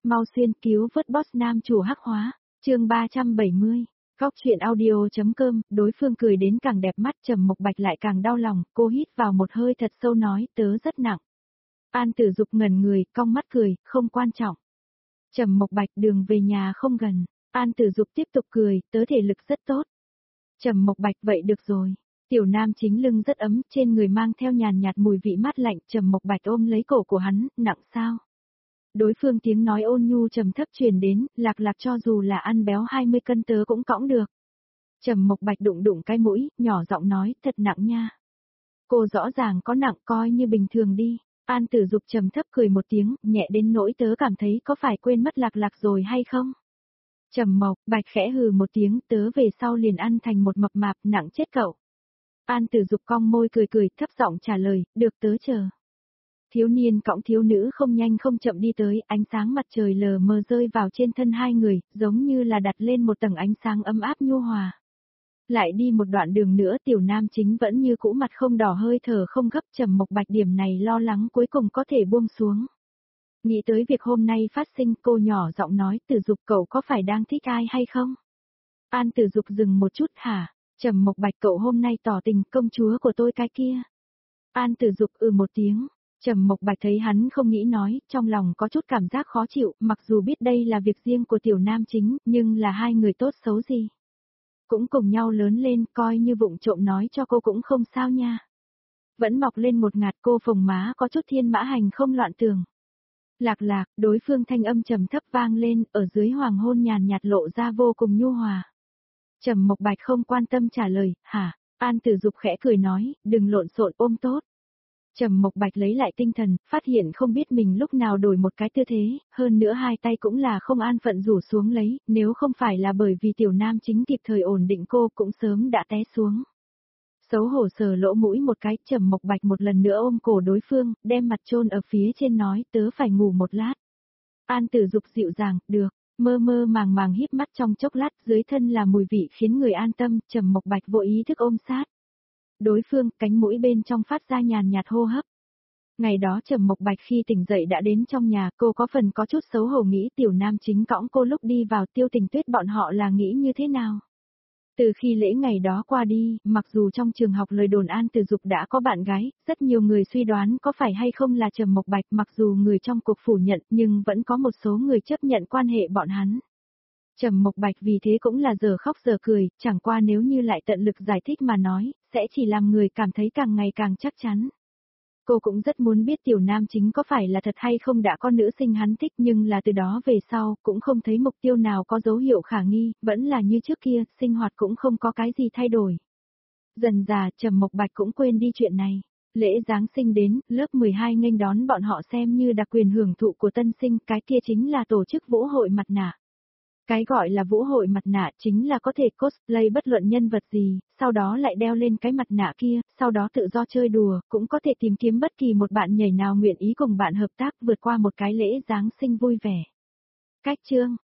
mau xuyên cứu vớt boss nam chủ hắc hóa, chương 370. Góc truyện audio.com, đối phương cười đến càng đẹp mắt, Trầm Mộc Bạch lại càng đau lòng, cô hít vào một hơi thật sâu nói, tớ rất nặng. An Tử Dục ngẩn người, cong mắt cười, không quan trọng. Trầm Mộc Bạch, đường về nhà không gần. An Tử Dục tiếp tục cười, tớ thể lực rất tốt. Trầm Mộc Bạch, vậy được rồi. Tiểu Nam Chính lưng rất ấm, trên người mang theo nhàn nhạt mùi vị mát lạnh, Trầm Mộc Bạch ôm lấy cổ của hắn, nặng sao? Đối phương tiếng nói ôn nhu trầm thấp truyền đến, lạc lạc cho dù là ăn béo 20 cân tớ cũng cõng được. Trầm Mộc Bạch đụng đụng cái mũi, nhỏ giọng nói, thật nặng nha. Cô rõ ràng có nặng, coi như bình thường đi. An Tử Dục trầm thấp cười một tiếng, nhẹ đến nỗi tớ cảm thấy có phải quên mất lạc lạc rồi hay không? Trầm Mộc Bạch khẽ hừ một tiếng, tớ về sau liền ăn thành một mập mạp, nặng chết cậu. An Tử Dục cong môi cười cười, thấp giọng trả lời, được tớ chờ. Thiếu niên cõng thiếu nữ không nhanh không chậm đi tới, ánh sáng mặt trời lờ mờ rơi vào trên thân hai người, giống như là đặt lên một tầng ánh sáng ấm áp nhu hòa. Lại đi một đoạn đường nữa, Tiểu Nam Chính vẫn như cũ, mặt không đỏ hơi thở không gấp, Trầm Mộc Bạch điểm này lo lắng cuối cùng có thể buông xuống. Nghĩ tới việc hôm nay phát sinh, cô nhỏ giọng nói, Tử Dục cậu có phải đang thích ai hay không? An Tử Dục dừng một chút, hả? Trầm Mộc Bạch, cậu hôm nay tỏ tình, công chúa của tôi cái kia. An Tử Dục một tiếng. Trầm Mộc Bạch thấy hắn không nghĩ nói, trong lòng có chút cảm giác khó chịu, mặc dù biết đây là việc riêng của Tiểu Nam Chính, nhưng là hai người tốt xấu gì. Cũng cùng nhau lớn lên, coi như vụng trộm nói cho cô cũng không sao nha. Vẫn mọc lên một ngạt, cô phồng má có chút thiên mã hành không loạn tưởng. Lạc lạc, đối phương thanh âm trầm thấp vang lên, ở dưới hoàng hôn nhàn nhạt lộ ra vô cùng nhu hòa. Trầm Mộc Bạch không quan tâm trả lời, hả? An Tử Dục khẽ cười nói, đừng lộn xộn, ôm tốt. Trầm Mộc Bạch lấy lại tinh thần, phát hiện không biết mình lúc nào đổi một cái tư thế, hơn nữa hai tay cũng là không an phận rủ xuống lấy, nếu không phải là bởi vì Tiểu Nam Chính kịp thời ổn định cô cũng sớm đã té xuống. Xấu hổ sờ lỗ mũi một cái, Trầm Mộc Bạch một lần nữa ôm cổ đối phương, đem mặt chôn ở phía trên nói, tớ phải ngủ một lát. An Tử Dục dịu dàng, được, mơ mơ màng màng híp mắt trong chốc lát, dưới thân là mùi vị khiến người an tâm, Trầm Mộc Bạch vô ý thức ôm sát. Đối phương, cánh mũi bên trong phát ra nhàn nhạt hô hấp. Ngày đó Trầm Mộc Bạch khi tỉnh dậy đã đến trong nhà, cô có phần có chút xấu hổ nghĩ Tiểu Nam Chính cõng cô lúc đi vào Tiêu Tình Tuyết bọn họ là nghĩ như thế nào. Từ khi lễ ngày đó qua đi, mặc dù trong trường học lời đồn An Tử Dục đã có bạn gái, rất nhiều người suy đoán có phải hay không là Trầm Mộc Bạch, mặc dù người trong cuộc phủ nhận nhưng vẫn có một số người chấp nhận quan hệ bọn hắn. Trầm Mộc Bạch vì thế cũng là giờ khóc giờ cười, chẳng qua nếu như lại tận lực giải thích mà nói, sẽ chỉ làm người cảm thấy càng ngày càng chắc chắn. Cô cũng rất muốn biết Tiểu Nam Chính có phải là thật hay không đã có nữ sinh hắn thích, nhưng là từ đó về sau, cũng không thấy mục tiêu nào có dấu hiệu khả nghi, vẫn là như trước kia, sinh hoạt cũng không có cái gì thay đổi. Dần dà, Trầm Mộc Bạch cũng quên đi chuyện này. Lễ Giáng sinh đến, lớp 12 nghênh đón bọn họ xem như đặc quyền hưởng thụ của tân sinh, cái kia chính là tổ chức vũ hội mặt nạ. Cái gọi là vũ hội mặt nạ chính là có thể cosplay bất luận nhân vật gì, sau đó lại đeo lên cái mặt nạ kia, sau đó tự do chơi đùa, cũng có thể tìm kiếm bất kỳ một bạn nhảy nào nguyện ý cùng bạn hợp tác vượt qua một cái lễ Giáng sinh vui vẻ. Cách chương